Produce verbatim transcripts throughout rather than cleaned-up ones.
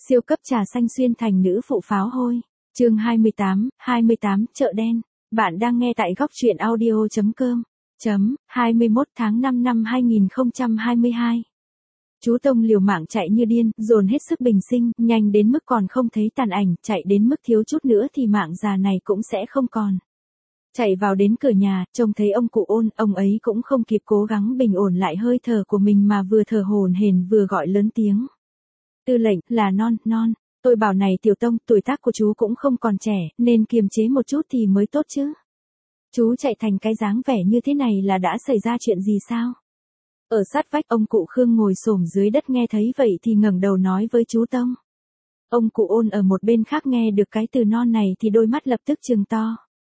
Siêu cấp trà xanh xuyên thành nữ phụ pháo hôi. Chương hai mươi tám, hai mươi tám, chợ đen. Bạn đang nghe tại góc truyện audio chấm com. Chấm, hai mươi mốt tháng năm năm hai nghìn không trăm hai mươi hai. Chú Tông liều mạng chạy như điên, dồn hết sức bình sinh, nhanh đến mức còn không thấy tàn ảnh, chạy đến mức thiếu chút nữa thì mạng già này cũng sẽ không còn. Chạy vào đến cửa nhà, trông thấy ông cụ Ôn, ông ấy cũng không kịp cố gắng bình ổn lại hơi thở của mình mà vừa thở hổn hển vừa gọi lớn tiếng. Tư lệnh, là non, non, tôi bảo này Tiểu Tông, tuổi tác của chú cũng không còn trẻ, nên kiềm chế một chút thì mới tốt chứ. Chú chạy thành cái dáng vẻ như thế này là đã xảy ra chuyện gì sao? Ở sát vách ông cụ Khương ngồi xổm dưới đất nghe thấy vậy thì ngẩng đầu nói với chú Tông. Ông cụ Ôn ở một bên khác nghe được cái từ non này thì đôi mắt lập tức trừng to.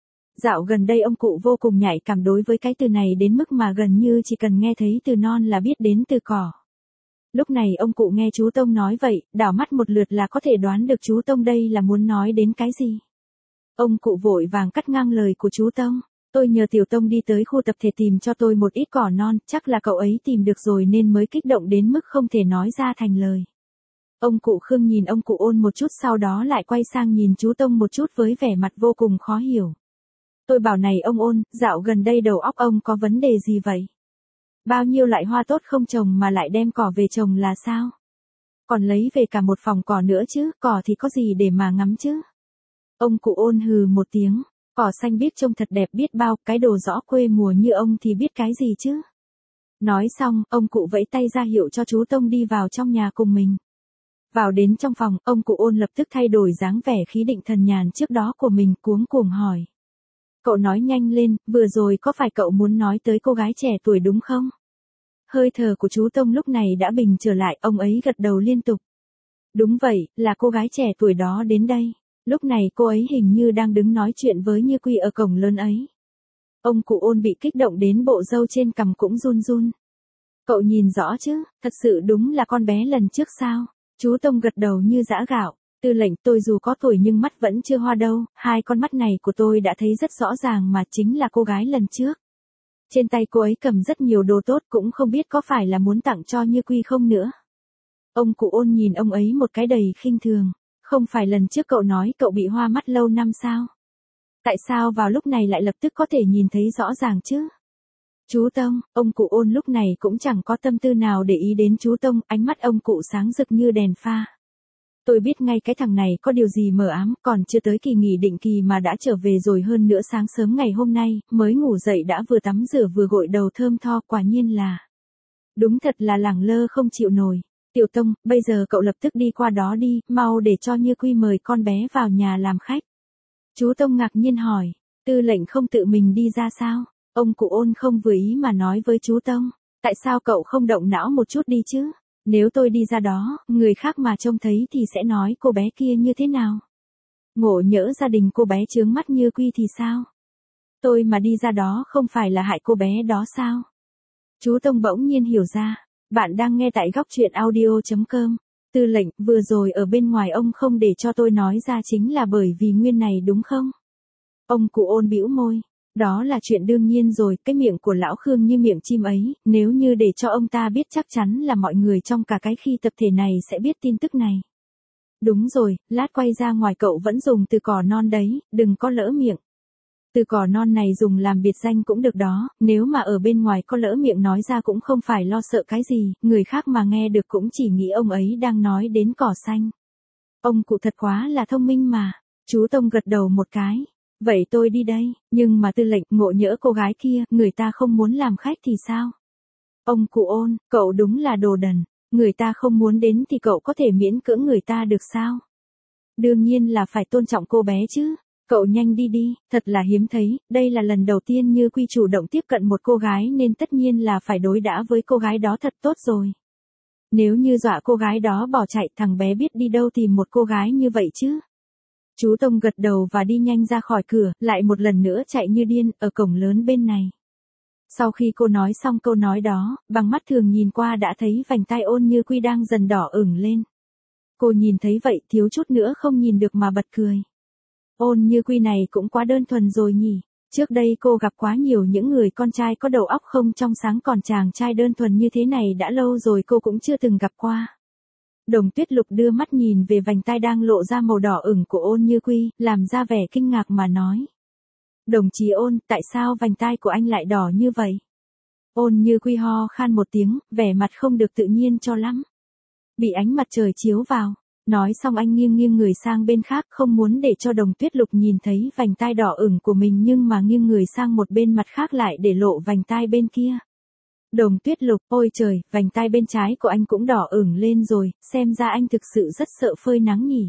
Dạo gần đây ông cụ vô cùng nhạy cảm đối với cái từ này đến mức mà gần như chỉ cần nghe thấy từ non là biết đến từ cỏ. Lúc này ông cụ nghe chú Tông nói vậy, đảo mắt một lượt là có thể đoán được chú Tông đây là muốn nói đến cái gì. Ông cụ vội vàng cắt ngang lời của chú Tông. Tôi nhờ Tiểu Tông đi tới khu tập thể tìm cho tôi một ít cỏ non, chắc là cậu ấy tìm được rồi nên mới kích động đến mức không thể nói ra thành lời. Ông cụ Khương nhìn ông cụ Ôn một chút sau đó lại quay sang nhìn chú Tông một chút với vẻ mặt vô cùng khó hiểu. Tôi bảo này ông Ôn, dạo gần đây đầu óc ông có vấn đề gì vậy? Bao nhiêu loại hoa tốt không trồng mà lại đem cỏ về trồng là sao? Còn lấy về cả một phòng cỏ nữa chứ, cỏ thì có gì để mà ngắm chứ? Ông cụ Ôn hừ một tiếng, cỏ xanh biết trông thật đẹp biết bao, cái đồ rõ quê mùa như ông thì biết cái gì chứ? Nói xong, ông cụ vẫy tay ra hiệu cho chú Tông đi vào trong nhà cùng mình. Vào đến trong phòng, ông cụ Ôn lập tức thay đổi dáng vẻ khí định thần nhàn trước đó của mình, cuống cuồng hỏi. Cậu nói nhanh lên, vừa rồi có phải cậu muốn nói tới cô gái trẻ tuổi đúng không? Hơi thở của chú Tông lúc này đã bình trở lại, ông ấy gật đầu liên tục. Đúng vậy, là cô gái trẻ tuổi đó đến đây. Lúc này cô ấy hình như đang đứng nói chuyện với Như Quy ở cổng lớn ấy. Ông cụ Ôn bị kích động đến bộ râu trên cằm cũng run run. Cậu nhìn rõ chứ, thật sự đúng là con bé lần trước sao? Chú Tông gật đầu như giã gạo. Tư lệnh, tôi dù có tuổi nhưng mắt vẫn chưa hoa đâu, hai con mắt này của tôi đã thấy rất rõ ràng mà chính là cô gái lần trước. Trên tay cô ấy cầm rất nhiều đồ tốt cũng không biết có phải là muốn tặng cho Như Quy không nữa. Ông cụ Ôn nhìn ông ấy một cái đầy khinh thường. Không phải lần trước cậu nói cậu bị hoa mắt lâu năm sao? Tại sao vào lúc này lại lập tức có thể nhìn thấy rõ ràng chứ? Chú Tông, ông cụ Ôn lúc này cũng chẳng có tâm tư nào để ý đến chú Tông, ánh mắt ông cụ sáng rực như đèn pha. Tôi biết ngay cái thằng này có điều gì mờ ám, còn chưa tới kỳ nghỉ định kỳ mà đã trở về rồi, hơn nữa sáng sớm ngày hôm nay, mới ngủ dậy đã vừa tắm rửa vừa gội đầu thơm tho, quả nhiên là. Đúng thật là lẳng lơ không chịu nổi. Tiểu Tông, bây giờ cậu lập tức đi qua đó đi, mau để cho Như Quy mời con bé vào nhà làm khách. Chú Tông ngạc nhiên hỏi, tư lệnh không tự mình đi ra sao? Ông cụ Ôn không vừa ý mà nói với chú Tông, tại sao cậu không động não một chút đi chứ? Nếu tôi đi ra đó, người khác mà trông thấy thì sẽ nói cô bé kia như thế nào? Ngộ nhỡ gia đình cô bé chướng mắt Như Quy thì sao? Tôi mà đi ra đó không phải là hại cô bé đó sao? Chú Tông bỗng nhiên hiểu ra. Bạn đang nghe tại góc truyện audio chấm com. Tư lệnh, vừa rồi ở bên ngoài ông không để cho tôi nói ra chính là bởi vì nguyên này đúng không? Ông cụ Ôn bĩu môi. Đó là chuyện đương nhiên rồi, cái miệng của lão Khương như miệng chim ấy, nếu như để cho ông ta biết chắc chắn là mọi người trong cả cái khi tập thể này sẽ biết tin tức này. Đúng rồi, lát quay ra ngoài cậu vẫn dùng từ cỏ non đấy, đừng có lỡ miệng. Từ cỏ non này dùng làm biệt danh cũng được đó, nếu mà ở bên ngoài có lỡ miệng nói ra cũng không phải lo sợ cái gì, người khác mà nghe được cũng chỉ nghĩ ông ấy đang nói đến cỏ xanh. Ông cụ thật quá là thông minh mà. Chú Tông gật đầu một cái. Vậy tôi đi đây, nhưng mà tư lệnh, ngộ nhỡ cô gái kia, người ta không muốn làm khách thì sao? Ông cụ Ôn, cậu đúng là đồ đần, người ta không muốn đến thì cậu có thể miễn cưỡng người ta được sao? Đương nhiên là phải tôn trọng cô bé chứ. Cậu nhanh đi đi, thật là hiếm thấy, đây là lần đầu tiên Như Quy chủ động tiếp cận một cô gái nên tất nhiên là phải đối đãi với cô gái đó thật tốt rồi. Nếu như dọa cô gái đó bỏ chạy, thằng bé biết đi đâu tìm một cô gái như vậy chứ. Chú Tông gật đầu và đi nhanh ra khỏi cửa, lại một lần nữa chạy như điên, ở cổng lớn bên này. Sau khi cô nói xong câu nói đó, bằng mắt thường nhìn qua đã thấy vành tai Ôn Như Quy đang dần đỏ ửng lên. Cô nhìn thấy vậy thiếu chút nữa không nhìn được mà bật cười. Ôn Như Quy này cũng quá đơn thuần rồi nhỉ. Trước đây cô gặp quá nhiều những người con trai có đầu óc không trong sáng, còn chàng trai đơn thuần như thế này đã lâu rồi cô cũng chưa từng gặp qua. Đồng Tuyết Lục đưa mắt nhìn về vành tai đang lộ ra màu đỏ ửng của Ôn Như Quy, làm ra vẻ kinh ngạc mà nói. Đồng chí Ôn, tại sao vành tai của anh lại đỏ như vậy? Ôn Như Quy ho khan một tiếng, vẻ mặt không được tự nhiên cho lắm. Bị ánh mặt trời chiếu vào. Nói xong anh nghiêng nghiêng người sang bên khác, không muốn để cho Đồng Tuyết Lục nhìn thấy vành tai đỏ ửng của mình, nhưng mà nghiêng người sang một bên mặt khác lại để lộ vành tai bên kia. Đồng Tuyết Lục, ôi trời, vành tai bên trái của anh cũng đỏ ửng lên rồi, xem ra anh thực sự rất sợ phơi nắng nhỉ.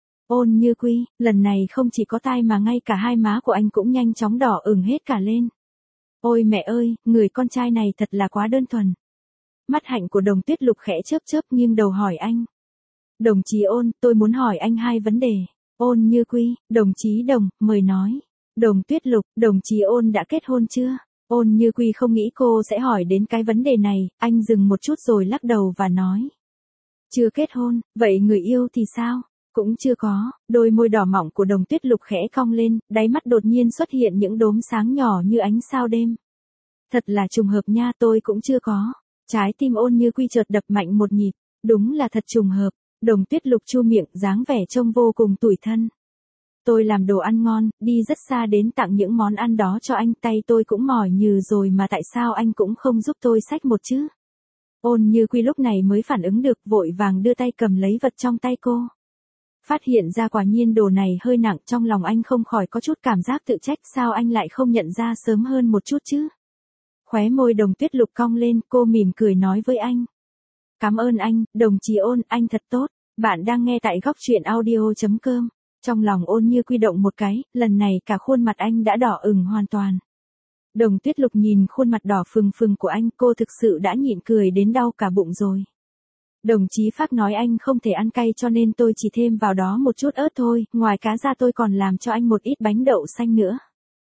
Ôn Như Quy, lần này không chỉ có tai mà ngay cả hai má của anh cũng nhanh chóng đỏ ửng hết cả lên. Ôi mẹ ơi, người con trai này thật là quá đơn thuần. Mắt hạnh của Đồng Tuyết Lục khẽ chớp chớp nghiêng đầu hỏi anh. Đồng chí Ôn, tôi muốn hỏi anh hai vấn đề. Ôn Như Quy, đồng chí Đồng, mời nói. Đồng Tuyết Lục, đồng chí Ôn đã kết hôn chưa? Ôn Như Quy không nghĩ cô sẽ hỏi đến cái vấn đề này, anh dừng một chút rồi lắc đầu và nói. Chưa kết hôn, vậy người yêu thì sao? Cũng chưa có. Đôi môi đỏ mỏng của Đồng Tuyết Lục khẽ cong lên, đáy mắt đột nhiên xuất hiện những đốm sáng nhỏ như ánh sao đêm. Thật là trùng hợp nha, tôi cũng chưa có. Trái tim Ôn Như Quy chợt đập mạnh một nhịp, đúng là thật trùng hợp. Đồng Tuyết Lục chu miệng, dáng vẻ trông vô cùng tủi thân. Tôi làm đồ ăn ngon, đi rất xa đến tặng những món ăn đó cho anh, tay tôi cũng mỏi nhừ rồi mà tại sao anh cũng không giúp tôi xách một chứ? Ôn Như Quy lúc này mới phản ứng được, vội vàng đưa tay cầm lấy vật trong tay cô. Phát hiện ra quả nhiên đồ này hơi nặng, trong lòng anh không khỏi có chút cảm giác tự trách, sao anh lại không nhận ra sớm hơn một chút chứ? Khóe môi Đồng Tuyết Lục cong lên, cô mỉm cười nói với anh. Cảm ơn anh, đồng chí Ôn, anh thật tốt. Bạn đang nghe tại góc truyện audio chấm com. Trong lòng Ôn Như Quy động một cái, lần này cả khuôn mặt anh đã đỏ ửng hoàn toàn. Đồng Tuyết Lục nhìn khuôn mặt đỏ phừng phừng của anh, cô thực sự đã nhịn cười đến đau cả bụng rồi. Đồng chí Pháp nói anh không thể ăn cay cho nên tôi chỉ thêm vào đó một chút ớt thôi, ngoài cá ra tôi còn làm cho anh một ít bánh đậu xanh nữa.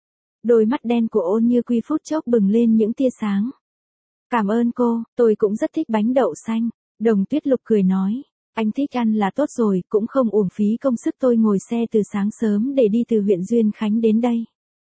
Đôi mắt đen của Ôn Như Quy phút chốc bừng lên những tia sáng. Cảm ơn cô, tôi cũng rất thích bánh đậu xanh. Đồng Tuyết Lục cười nói. Anh thích ăn là tốt rồi, cũng không uổng phí công sức tôi ngồi xe từ sáng sớm để đi từ huyện Duyên Khánh đến đây.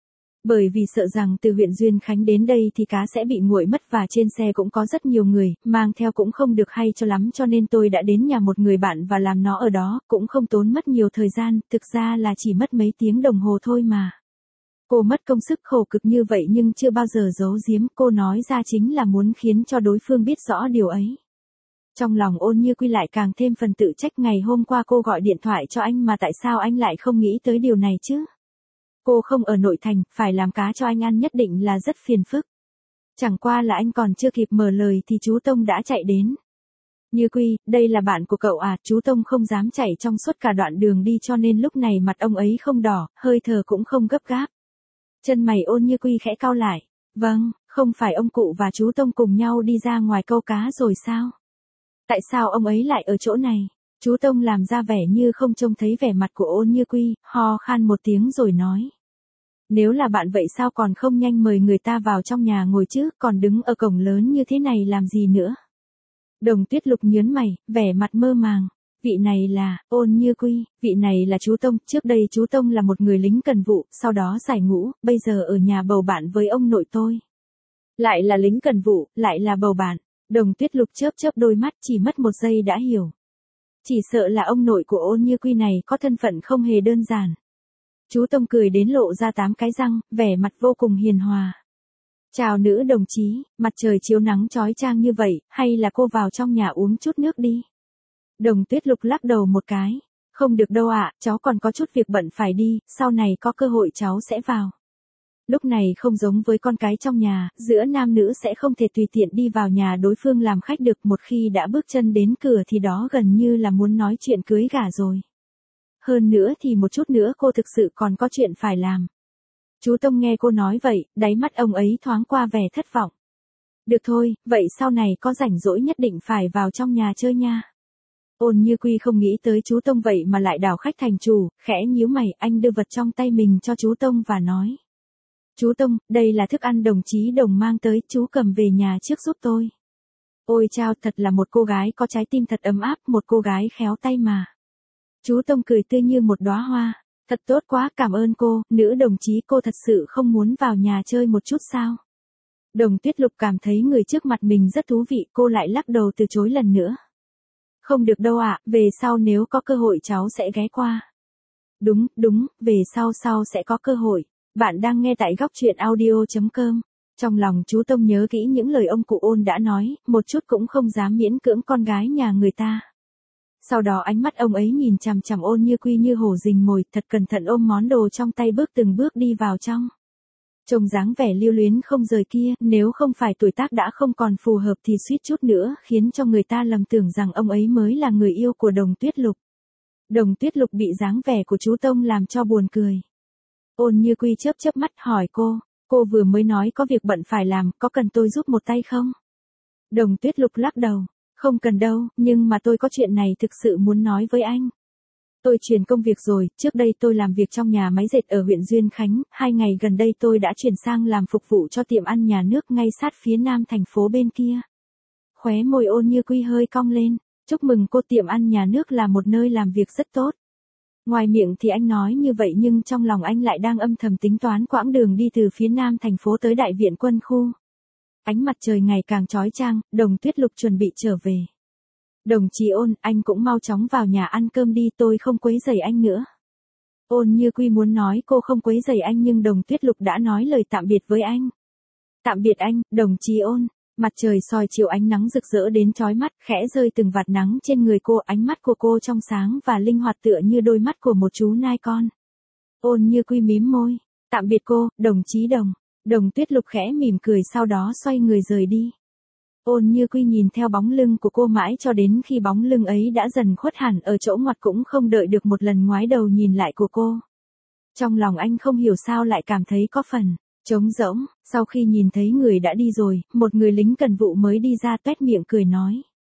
Bởi vì sợ rằng từ huyện Duyên Khánh đến đây thì cá sẽ bị nguội mất và trên xe cũng có rất nhiều người, mang theo cũng không được hay cho lắm cho nên tôi đã đến nhà một người bạn và làm nó ở đó, cũng không tốn mất nhiều thời gian, thực ra là chỉ mất mấy tiếng đồng hồ thôi mà. Cô mất công sức khổ cực như vậy nhưng chưa bao giờ giấu giếm, cô nói ra chính là muốn khiến cho đối phương biết rõ điều ấy. Trong lòng Ôn Như Quy lại càng thêm phần tự trách, ngày hôm qua cô gọi điện thoại cho anh mà tại sao anh lại không nghĩ tới điều này chứ? Cô không ở nội thành, phải làm cá cho anh ăn nhất định là rất phiền phức. Chẳng qua là anh còn chưa kịp mở lời thì chú Tông đã chạy đến. Như Quy, đây là bạn của cậu à? Chú Tông không dám chạy trong suốt cả đoạn đường đi cho nên lúc này mặt ông ấy không đỏ, hơi thở cũng không gấp gáp. Chân mày Ôn Như Quy khẽ cau lại. Vâng, không phải ông cụ và chú Tông cùng nhau đi ra ngoài câu cá rồi sao? Tại sao ông ấy lại ở chỗ này? Chú Tông làm ra vẻ như không trông thấy vẻ mặt của Ôn Như Quy, ho khan một tiếng rồi nói. Nếu là bạn vậy sao còn không nhanh mời người ta vào trong nhà ngồi chứ, còn đứng ở cổng lớn như thế này làm gì nữa? Đồng Tuyết Lục nhớn mày, vẻ mặt mơ màng. Vị này là, Ôn Như Quy, vị này là chú Tông, trước đây chú Tông là một người lính cần vụ, sau đó giải ngũ, bây giờ ở nhà bầu bạn với ông nội tôi. Lại là lính cần vụ, lại là bầu bạn. Đồng Tuyết Lục chớp chớp đôi mắt, chỉ mất một giây đã hiểu. Chỉ sợ là ông nội của Ôn Như Quy này có thân phận không hề đơn giản. Chú Tông cười đến lộ ra tám cái răng, vẻ mặt vô cùng hiền hòa. Chào nữ đồng chí, mặt trời chiếu nắng chói chang như vậy, hay là cô vào trong nhà uống chút nước đi. Đồng Tuyết Lục lắc đầu một cái. Không được đâu ạ, cháu còn có chút việc bận phải đi, sau này có cơ hội cháu sẽ vào. Lúc này không giống với con cái trong nhà, giữa nam nữ sẽ không thể tùy tiện đi vào nhà đối phương làm khách được, một khi đã bước chân đến cửa thì đó gần như là muốn nói chuyện cưới gả rồi. Hơn nữa thì một chút nữa cô thực sự còn có chuyện phải làm. Chú Tông nghe cô nói vậy, đáy mắt ông ấy thoáng qua vẻ thất vọng. Được thôi, vậy sau này có rảnh rỗi nhất định phải vào trong nhà chơi nha. Ôn Như Quy không nghĩ tới chú Tông vậy mà lại đảo khách thành chủ, khẽ nhíu mày, anh đưa vật trong tay mình cho chú Tông và nói. Chú Tông, đây là thức ăn đồng chí Đồng mang tới, chú cầm về nhà trước giúp tôi. Ôi chao, thật là một cô gái có trái tim thật ấm áp, một cô gái khéo tay mà. Chú Tông cười tươi như một đóa hoa. Thật tốt quá, cảm ơn cô, nữ đồng chí, cô thật sự không muốn vào nhà chơi một chút sao? Đồng Tuyết Lục cảm thấy người trước mặt mình rất thú vị, cô lại lắc đầu từ chối lần nữa. Không được đâu ạ, về sau nếu có cơ hội cháu sẽ ghé qua. Đúng, đúng, về sau sau sẽ có cơ hội. Bạn đang nghe tại góc truyện audio.com. Trong lòng chú Tông nhớ kỹ những lời ông cụ Ôn đã nói, một chút cũng không dám miễn cưỡng con gái nhà người ta. Sau đó ánh mắt ông ấy nhìn chằm chằm Ôn Như Quy như hổ rình mồi, thật cẩn thận ôm món đồ trong tay bước từng bước đi vào trong. Trông dáng vẻ lưu luyến không rời kia, nếu không phải tuổi tác đã không còn phù hợp thì suýt chút nữa khiến cho người ta lầm tưởng rằng ông ấy mới là người yêu của Đồng Tuyết Lục. Đồng Tuyết Lục bị dáng vẻ của chú Tông làm cho buồn cười. Ôn Như Quy chớp chớp mắt hỏi cô, cô vừa mới nói có việc bận phải làm, có cần tôi giúp một tay không? Đồng Tuyết Lục lắc đầu, không cần đâu, nhưng mà tôi có chuyện này thực sự muốn nói với anh. Tôi chuyển công việc rồi, trước đây tôi làm việc trong nhà máy dệt ở huyện Duyên Khánh, hai ngày gần đây tôi đã chuyển sang làm phục vụ cho tiệm ăn nhà nước ngay sát phía nam thành phố bên kia. Khóe môi Ôn Như Quy hơi cong lên, chúc mừng cô, tiệm ăn nhà nước là một nơi làm việc rất tốt. Ngoài miệng thì anh nói như vậy nhưng trong lòng anh lại đang âm thầm tính toán quãng đường đi từ phía nam thành phố tới đại viện quân khu. Ánh mặt trời ngày càng chói chang, Đồng Tuyết Lục chuẩn bị trở về. Đồng chí Ôn, anh cũng mau chóng vào nhà ăn cơm đi, tôi không quấy rầy anh nữa. Ôn Như Quy muốn nói cô không quấy rầy anh nhưng Đồng Tuyết Lục đã nói lời tạm biệt với anh. Tạm biệt anh, đồng chí Ôn. Mặt trời soi chiều ánh nắng rực rỡ đến chói mắt, khẽ rơi từng vạt nắng trên người cô, ánh mắt của cô trong sáng và linh hoạt tựa như đôi mắt của một chú nai con. Ôn Như Quy mím môi, tạm biệt cô, đồng chí Đồng. Đồng Tuyết Lục khẽ mỉm cười sau đó xoay người rời đi. Ôn Như Quy nhìn theo bóng lưng của cô mãi cho đến khi bóng lưng ấy đã dần khuất hẳn ở chỗ ngoặt cũng không đợi được một lần ngoái đầu nhìn lại của cô. Trong lòng anh không hiểu sao lại cảm thấy có phần trống rỗng, sau khi nhìn thấy người đã đi rồi, một người lính cần vụ mới đi ra toét miệng cười nói.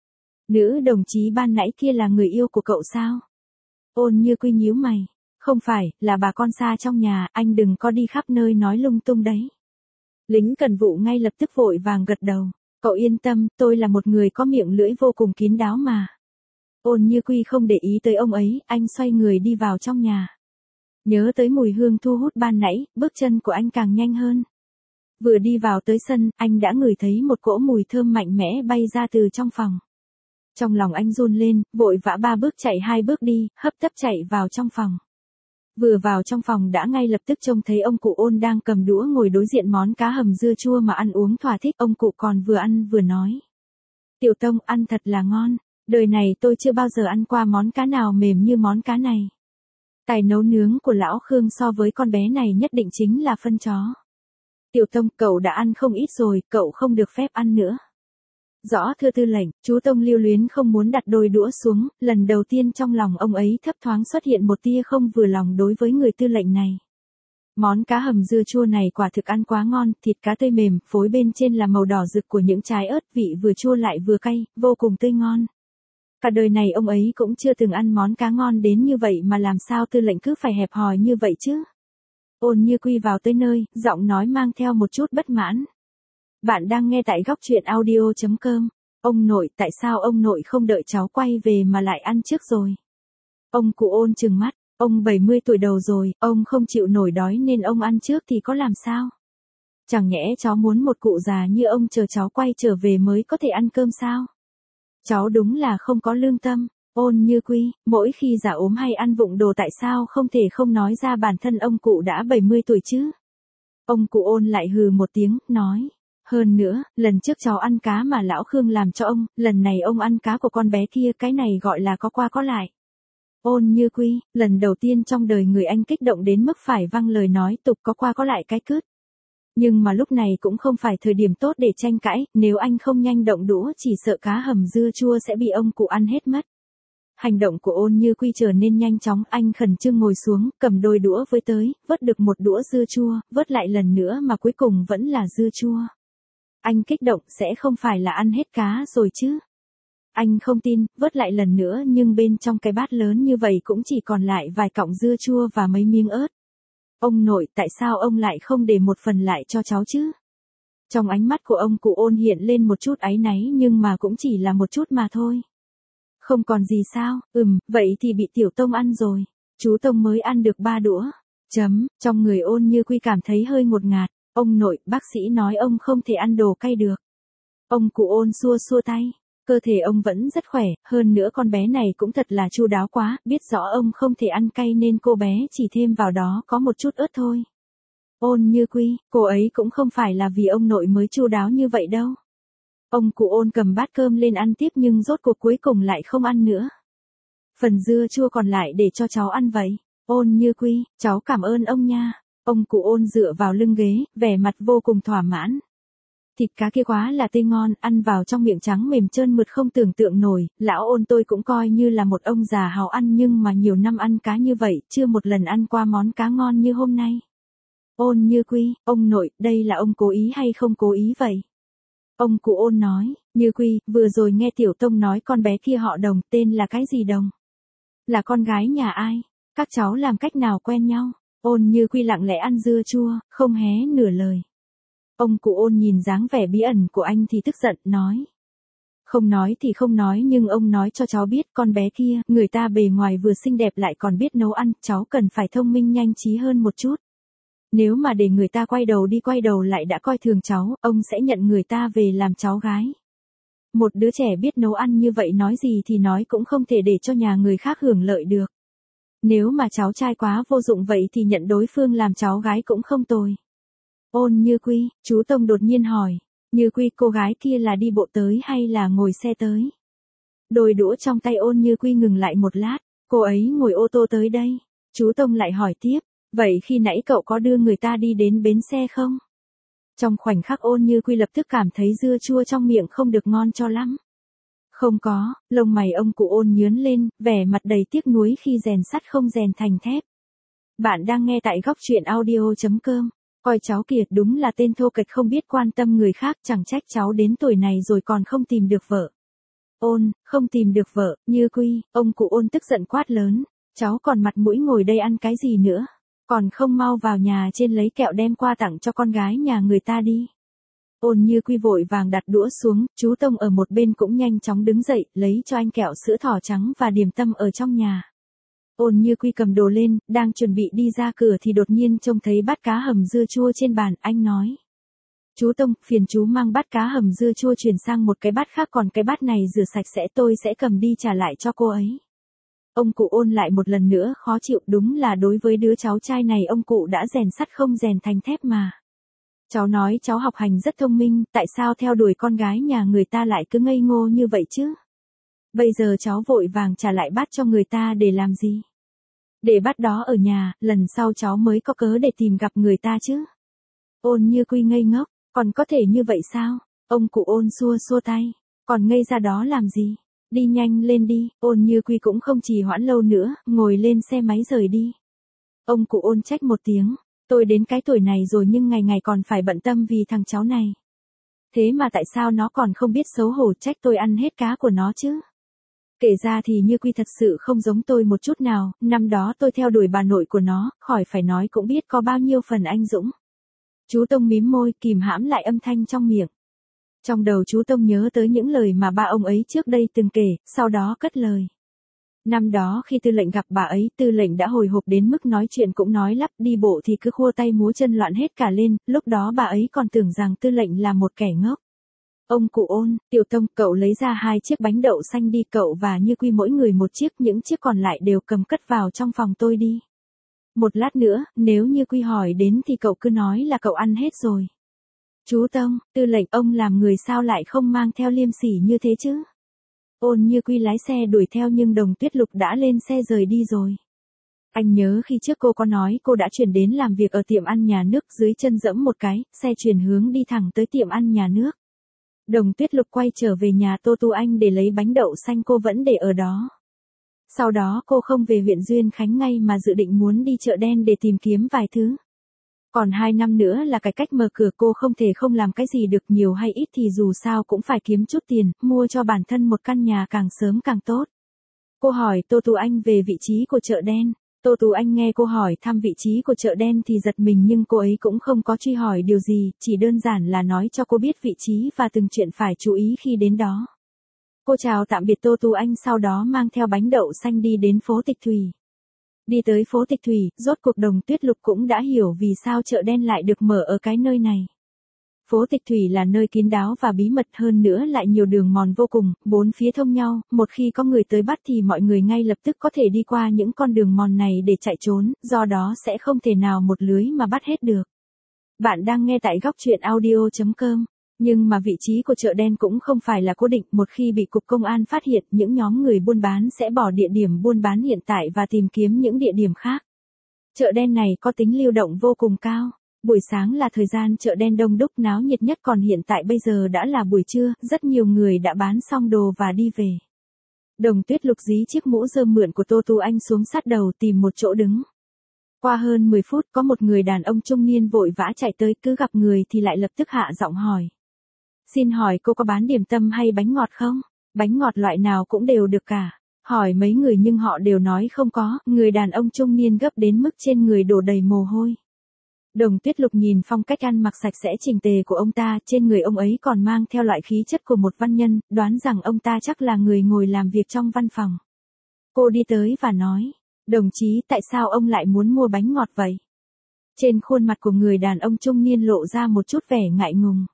Nữ đồng chí ban nãy kia là người yêu của cậu sao? Ôn Như Quy nhíu mày, không phải, là bà con xa trong nhà, anh đừng có đi khắp nơi nói lung tung đấy. Lính cần vụ ngay lập tức vội vàng gật đầu. Cậu yên tâm, tôi là một người có miệng lưỡi vô cùng kín đáo mà. Ôn Như Quy không để ý tới ông ấy, anh xoay người đi vào trong nhà. Nhớ tới mùi hương thu hút ban nãy, bước chân của anh càng nhanh hơn. Vừa đi vào tới sân, anh đã ngửi thấy một cỗ mùi thơm mạnh mẽ bay ra từ trong phòng. Trong lòng anh run lên, vội vã ba bước chạy hai bước đi, hấp tấp chạy vào trong phòng. Vừa vào trong phòng đã ngay lập tức trông thấy ông cụ Ôn đang cầm đũa ngồi đối diện món cá hầm dưa chua mà ăn uống thỏa thích. Ông cụ còn vừa ăn vừa nói. Tiểu Tông, ăn thật là ngon, đời này tôi chưa bao giờ ăn qua món cá nào mềm như món cá này. Tài nấu nướng của lão Khương so với con bé này nhất định chính là phân chó. Tiểu Tông, cậu đã ăn không ít rồi, cậu không được phép ăn nữa. Rõ thưa tư lệnh, chú Tông lưu luyến không muốn đặt đôi đũa xuống, lần đầu tiên trong lòng ông ấy thấp thoáng xuất hiện một tia không vừa lòng đối với người tư lệnh này. Món cá hầm dưa chua này quả thực ăn quá ngon, thịt cá tươi mềm, phối bên trên là màu đỏ rực của những trái ớt, vị vừa chua lại vừa cay, vô cùng tươi ngon. Cả đời này ông ấy cũng chưa từng ăn món cá ngon đến như vậy mà làm sao tư lệnh cứ phải hẹp hòi như vậy chứ. Ôn Như Quy vào tới nơi, giọng nói mang theo một chút bất mãn. Bạn đang nghe tại góc truyện audio.com. Ông nội, tại sao ông nội không đợi cháu quay về mà lại ăn trước rồi? Ông cụ Ôn trừng mắt, ông bảy mươi tuổi đầu rồi, ông không chịu nổi đói nên ông ăn trước thì có làm sao? Chẳng nhẽ cháu muốn một cụ già như ông chờ cháu quay trở về mới có thể ăn cơm sao? Cháu đúng là không có lương tâm. Ôn Như Quy, mỗi khi già ốm hay ăn vụng đồ tại sao không thể không nói ra bản thân ông cụ đã bảy mươi tuổi chứ? Ông cụ Ôn lại hừ một tiếng, nói. Hơn nữa, lần trước cháu ăn cá mà lão Khương làm cho ông, lần này ông ăn cá của con bé kia, cái này gọi là có qua có lại. Ôn Như Quy, lần đầu tiên trong đời người anh kích động đến mức phải văng lời nói tục có qua có lại cái cứt. Nhưng mà lúc này cũng không phải thời điểm tốt để tranh cãi, nếu anh không nhanh động đũa chỉ sợ cá hầm dưa chua sẽ bị ông cụ ăn hết mất. Hành động của Ôn Như Quy trở nên nhanh chóng, anh khẩn trương ngồi xuống, cầm đôi đũa với tới, vớt được một đũa dưa chua, vớt lại lần nữa mà cuối cùng vẫn là dưa chua. Anh kích động sẽ không phải là ăn hết cá rồi chứ. Anh không tin, vớt lại lần nữa nhưng bên trong cái bát lớn như vậy cũng chỉ còn lại vài cọng dưa chua và mấy miếng ớt. Ông nội, tại sao ông lại không để một phần lại cho cháu chứ? Trong ánh mắt của ông cụ Ôn hiện lên một chút áy náy nhưng mà cũng chỉ là một chút mà thôi. Không còn gì sao, ừm, vậy thì bị Tiểu Tông ăn rồi. Chú Tông mới ăn được ba đũa. Chấm, trong người Ôn Như Quy cảm thấy hơi ngột ngạt. Ông nội, bác sĩ nói ông không thể ăn đồ cay được. Ông cụ Ôn xua xua tay. Cơ thể ông vẫn rất khỏe, hơn nữa con bé này cũng thật là chu đáo quá, biết rõ ông không thể ăn cay nên cô bé chỉ thêm vào đó có một chút ớt thôi. Ôn Như Quy, cô ấy cũng không phải là vì ông nội mới chu đáo như vậy đâu. Ông cụ Ôn cầm bát cơm lên ăn tiếp nhưng rốt cuộc cuối cùng lại không ăn nữa. Phần dưa chua còn lại để cho cháu ăn vậy. Ôn Như Quy, cháu cảm ơn ông nha. Ông cụ Ôn dựa vào lưng ghế, vẻ mặt vô cùng thỏa mãn. Thịt cá kia quá là tươi ngon, ăn vào trong miệng trắng mềm trơn mượt không tưởng tượng nổi, lão Ôn tôi cũng coi như là một ông già hào ăn nhưng mà nhiều năm ăn cá như vậy, chưa một lần ăn qua món cá ngon như hôm nay. Ôn Như Quy, ông nội, đây là ông cố ý hay không cố ý vậy? Ông cụ Ôn nói, Như Quy, vừa rồi nghe Tiểu Tông nói con bé kia họ Đồng, tên là cái gì Đồng? Là con gái nhà ai? Các cháu làm cách nào quen nhau? Ôn Như Quy lặng lẽ ăn dưa chua, không hé nửa lời. Ông cụ Ôn nhìn dáng vẻ bí ẩn của anh thì tức giận, nói. Không nói thì không nói nhưng ông nói cho cháu biết con bé kia, người ta bề ngoài vừa xinh đẹp lại còn biết nấu ăn, cháu cần phải thông minh nhanh trí hơn một chút. Nếu mà để người ta quay đầu đi quay đầu lại đã coi thường cháu, ông sẽ nhận người ta về làm cháu gái. Một đứa trẻ biết nấu ăn như vậy nói gì thì nói cũng không thể để cho nhà người khác hưởng lợi được. Nếu mà cháu trai quá vô dụng vậy thì nhận đối phương làm cháu gái cũng không tồi. Ôn Như Quy, chú Tông đột nhiên hỏi, Như Quy cô gái kia là đi bộ tới hay là ngồi xe tới? Đôi đũa trong tay Ôn Như Quy ngừng lại một lát, cô ấy ngồi ô tô tới đây. Chú Tông lại hỏi tiếp, vậy khi nãy cậu có đưa người ta đi đến bến xe không? Trong khoảnh khắc Ôn Như Quy lập tức cảm thấy dưa chua trong miệng không được ngon cho lắm. Không có, lông mày ông cụ Ôn nhướng lên, vẻ mặt đầy tiếc nuối khi rèn sắt không rèn thành thép. Bạn đang nghe tại góc truyện audio chấm com. Coi cháu kìa, đúng là tên thô kệch không biết quan tâm người khác, chẳng trách cháu đến tuổi này rồi còn không tìm được vợ. Ôn, không tìm được vợ, Như Quy, ông cụ Ôn tức giận quát lớn, cháu còn mặt mũi ngồi đây ăn cái gì nữa, còn không mau vào nhà trên lấy kẹo đem qua tặng cho con gái nhà người ta đi. Ôn Như Quy vội vàng đặt đũa xuống, chú Tông ở một bên cũng nhanh chóng đứng dậy, lấy cho anh kẹo sữa thỏ trắng và điểm tâm ở trong nhà. Ôn Như Quy cầm đồ lên, đang chuẩn bị đi ra cửa thì đột nhiên trông thấy bát cá hầm dưa chua trên bàn, anh nói. Chú Tông, phiền chú mang bát cá hầm dưa chua chuyển sang một cái bát khác, còn cái bát này rửa sạch sẽ tôi sẽ cầm đi trả lại cho cô ấy. Ông cụ Ôn lại một lần nữa khó chịu, đúng là đối với đứa cháu trai này ông cụ đã rèn sắt không rèn thành thép mà. Cháu nói cháu học hành rất thông minh, tại sao theo đuổi con gái nhà người ta lại cứ ngây ngô như vậy chứ? Bây giờ cháu vội vàng trả lại bát cho người ta để làm gì? Để bát đó ở nhà, lần sau cháu mới có cớ để tìm gặp người ta chứ. Ôn Như Quy ngây ngốc, còn có thể như vậy sao? Ông cụ Ôn xua xua tay, còn ngây ra đó làm gì? Đi nhanh lên đi. Ôn Như Quy cũng không trì hoãn lâu nữa, ngồi lên xe máy rời đi. Ông cụ Ôn trách một tiếng, tôi đến cái tuổi này rồi nhưng ngày ngày còn phải bận tâm vì thằng cháu này. Thế mà tại sao nó còn không biết xấu hổ, trách tôi ăn hết cá của nó chứ? Kể ra thì Như Quy thật sự không giống tôi một chút nào, năm đó tôi theo đuổi bà nội của nó, khỏi phải nói cũng biết có bao nhiêu phần anh dũng. Chú Tông mím môi, kìm hãm lại âm thanh trong miệng. Trong đầu chú Tông nhớ tới những lời mà ba ông ấy trước đây từng kể, sau đó cất lời. Năm đó khi Tư lệnh gặp bà ấy, Tư lệnh đã hồi hộp đến mức nói chuyện cũng nói lắp, đi bộ thì cứ khua tay múa chân loạn hết cả lên, lúc đó bà ấy còn tưởng rằng Tư lệnh là một kẻ ngốc. Ông cụ Ôn, Tiểu Tông, cậu lấy ra hai chiếc bánh đậu xanh đi, cậu và Như Quy mỗi người một chiếc, những chiếc còn lại đều cầm cất vào trong phòng tôi đi. Một lát nữa, nếu Như Quy hỏi đến thì cậu cứ nói là cậu ăn hết rồi. Chú Tông, Tư lệnh, ông làm người sao lại không mang theo liêm sỉ như thế chứ? Ôn Như Quy lái xe đuổi theo nhưng Đồng Tuyết Lục đã lên xe rời đi rồi. Anh nhớ khi trước cô có nói cô đã chuyển đến làm việc ở tiệm ăn nhà nước, dưới chân dẫm một cái, xe chuyển hướng đi thẳng tới tiệm ăn nhà nước. Đồng Tuyết Lục quay trở về nhà Tô Tu Anh để lấy bánh đậu xanh cô vẫn để ở đó. Sau đó cô không về huyện Duyên Khánh ngay mà dự định muốn đi chợ đen để tìm kiếm vài thứ. Còn hai năm nữa là cái cách mở cửa, cô không thể không làm cái gì được, nhiều hay ít thì dù sao cũng phải kiếm chút tiền, mua cho bản thân một căn nhà càng sớm càng tốt. Cô hỏi Tô Tu Anh về vị trí của chợ đen. Tô Tu Anh nghe cô hỏi thăm vị trí của chợ đen thì giật mình nhưng cô ấy cũng không có truy hỏi điều gì, chỉ đơn giản là nói cho cô biết vị trí và từng chuyện phải chú ý khi đến đó. Cô chào tạm biệt Tô Tu Anh sau đó mang theo bánh đậu xanh đi đến phố Tịch Thủy. Đi tới phố Tịch Thủy, rốt cuộc Đồng Tuyết Lục cũng đã hiểu vì sao chợ đen lại được mở ở cái nơi này. Phố Tịch Thủy là nơi kín đáo và bí mật, hơn nữa lại nhiều đường mòn vô cùng, bốn phía thông nhau, một khi có người tới bắt thì mọi người ngay lập tức có thể đi qua những con đường mòn này để chạy trốn, do đó sẽ không thể nào một lưới mà bắt hết được. Bạn đang nghe tại góc truyện audio chấm com. Nhưng mà vị trí của chợ đen cũng không phải là cố định, một khi bị cục công an phát hiện, những nhóm người buôn bán sẽ bỏ địa điểm buôn bán hiện tại và tìm kiếm những địa điểm khác. Chợ đen này có tính lưu động vô cùng cao. Buổi sáng là thời gian chợ đen đông đúc náo nhiệt nhất, còn hiện tại bây giờ đã là buổi trưa, rất nhiều người đã bán xong đồ và đi về. Đồng Tuyết Lục dí chiếc mũ rơm mượn của Tô Tú Anh xuống sát đầu tìm một chỗ đứng. Qua hơn mười phút có một người đàn ông trung niên vội vã chạy tới, cứ gặp người thì lại lập tức hạ giọng hỏi. Xin hỏi cô có bán điểm tâm hay bánh ngọt không? Bánh ngọt loại nào cũng đều được cả. Hỏi mấy người nhưng họ đều nói không có, người đàn ông trung niên gấp đến mức trên người đổ đầy mồ hôi. Đồng Tuyết Lục nhìn phong cách ăn mặc sạch sẽ chỉnh tề của ông ta, trên người ông ấy còn mang theo loại khí chất của một văn nhân, đoán rằng ông ta chắc là người ngồi làm việc trong văn phòng. Cô đi tới và nói, đồng chí, tại sao ông lại muốn mua bánh ngọt vậy? Trên khuôn mặt của người đàn ông trung niên lộ ra một chút vẻ ngại ngùng.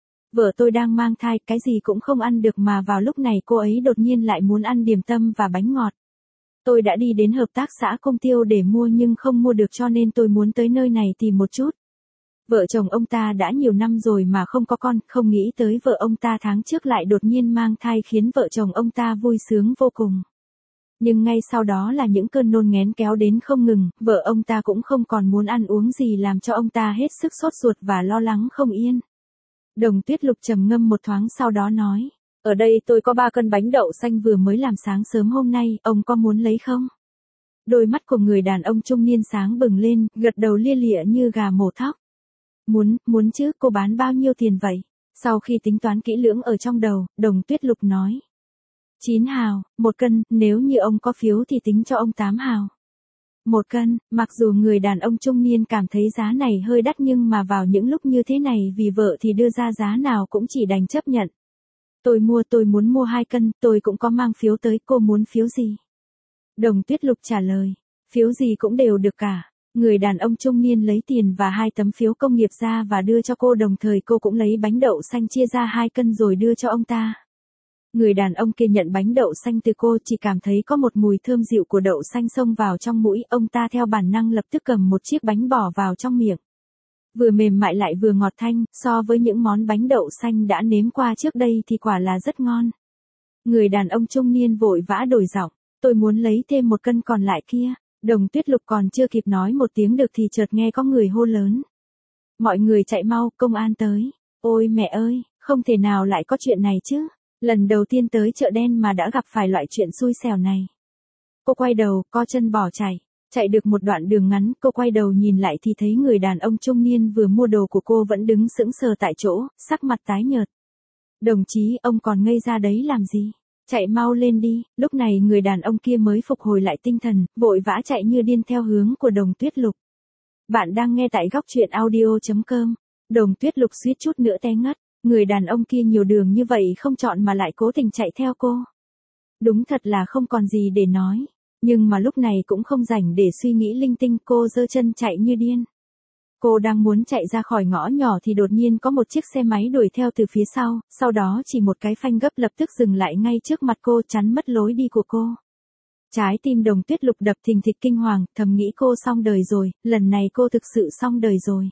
Vợ tôi đang mang thai, cái gì cũng không ăn được mà vào lúc này cô ấy đột nhiên lại muốn ăn điểm tâm và bánh ngọt. Tôi đã đi đến hợp tác xã Công Tiêu để mua nhưng không mua được, cho nên tôi muốn tới nơi này tìm một chút. Vợ chồng ông ta đã nhiều năm rồi mà không có con, không nghĩ tới vợ ông ta tháng trước lại đột nhiên mang thai khiến vợ chồng ông ta vui sướng vô cùng. Nhưng ngay sau đó là những cơn nôn nghén kéo đến không ngừng, vợ ông ta cũng không còn muốn ăn uống gì làm cho ông ta hết sức sốt ruột và lo lắng không yên. Đồng Tuyết Lục trầm ngâm một thoáng sau đó nói, ở đây tôi có ba cân bánh đậu xanh vừa mới làm sáng sớm hôm nay, ông có muốn lấy không? Đôi mắt của người đàn ông trung niên sáng bừng lên, gật đầu lia lịa như gà mổ thóc. Muốn, muốn chứ, cô bán bao nhiêu tiền vậy? Sau khi tính toán kỹ lưỡng ở trong đầu, Đồng Tuyết Lục nói. chín hào, một cân, nếu như ông có phiếu thì tính cho ông tám hào. Một cân, mặc dù người đàn ông trung niên cảm thấy giá này hơi đắt nhưng mà vào những lúc như thế này vì vợ thì đưa ra giá nào cũng chỉ đành chấp nhận. Tôi mua, tôi muốn mua hai cân, tôi cũng có mang phiếu tới, cô muốn phiếu gì? Đồng Tuyết Lục trả lời, phiếu gì cũng đều được cả. Người đàn ông trung niên lấy tiền và hai tấm phiếu công nghiệp ra và đưa cho cô, đồng thời cô cũng lấy bánh đậu xanh chia ra hai cân rồi đưa cho ông ta. Người đàn ông kia nhận bánh đậu xanh từ cô, chỉ cảm thấy có một mùi thơm dịu của đậu xanh xông vào trong mũi, ông ta theo bản năng lập tức cầm một chiếc bánh bỏ vào trong miệng. Vừa mềm mại lại vừa ngọt thanh, so với những món bánh đậu xanh đã nếm qua trước đây thì quả là rất ngon. Người đàn ông trung niên vội vã đổi giọng, tôi muốn lấy thêm một cân còn lại kia. Đồng Tuyết Lục còn chưa kịp nói một tiếng được thì chợt nghe có người hô lớn. Mọi người chạy mau, công an tới. Ôi mẹ ơi, không thể nào lại có chuyện này chứ. Lần đầu tiên tới chợ đen mà đã gặp phải loại chuyện xui xẻo này. Cô quay đầu, co chân bỏ chạy. Chạy được một đoạn đường ngắn, cô quay đầu nhìn lại thì thấy người đàn ông trung niên vừa mua đồ của cô vẫn đứng sững sờ tại chỗ, sắc mặt tái nhợt. Đồng chí, ông còn ngây ra đấy làm gì? Chạy mau lên đi. Lúc này người đàn ông kia mới phục hồi lại tinh thần, vội vã chạy như điên theo hướng của Đồng Tuyết Lục. Bạn đang nghe tại góc truyện audio chấm com. Đồng Tuyết Lục suýt chút nữa té ngất. Người đàn ông kia nhiều đường như vậy không chọn mà lại cố tình chạy theo cô. Đúng thật là không còn gì để nói. Nhưng mà lúc này cũng không rảnh để suy nghĩ linh tinh, cô giơ chân chạy như điên. Cô đang muốn chạy ra khỏi ngõ nhỏ thì đột nhiên có một chiếc xe máy đuổi theo từ phía sau, sau đó chỉ một cái phanh gấp lập tức dừng lại ngay trước mặt cô, chắn mất lối đi của cô. Trái tim Đồng Tuyết Lục đập thình thịch kinh hoàng, thầm nghĩ cô xong đời rồi, lần này cô thực sự xong đời rồi.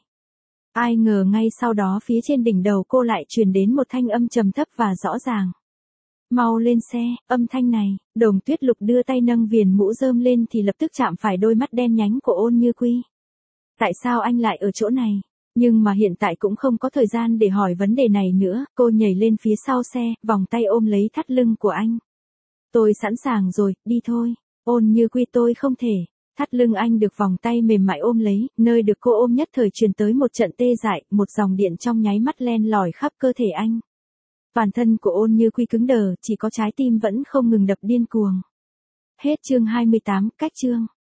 Ai ngờ ngay sau đó phía trên đỉnh đầu cô lại truyền đến một thanh âm trầm thấp và rõ ràng. Mau lên xe. Âm thanh này, Đồng Tuyết Lục đưa tay nâng viền mũ rơm lên thì lập tức chạm phải đôi mắt đen nhánh của Ôn Như Quy. Tại sao anh lại ở chỗ này? Nhưng mà hiện tại cũng không có thời gian để hỏi vấn đề này nữa, cô nhảy lên phía sau xe, vòng tay ôm lấy thắt lưng của anh. Tôi sẵn sàng rồi, đi thôi. Ôn Như Quy, tôi không thể. Thắt lưng anh được vòng tay mềm mại ôm lấy, nơi được cô ôm nhất thời truyền tới một trận tê dại, một dòng điện trong nháy mắt len lỏi khắp cơ thể anh. Toàn thân của Ôn Như Quy cứng đờ, chỉ có trái tim vẫn không ngừng đập điên cuồng. Hết chương hai mươi tám, cách chương.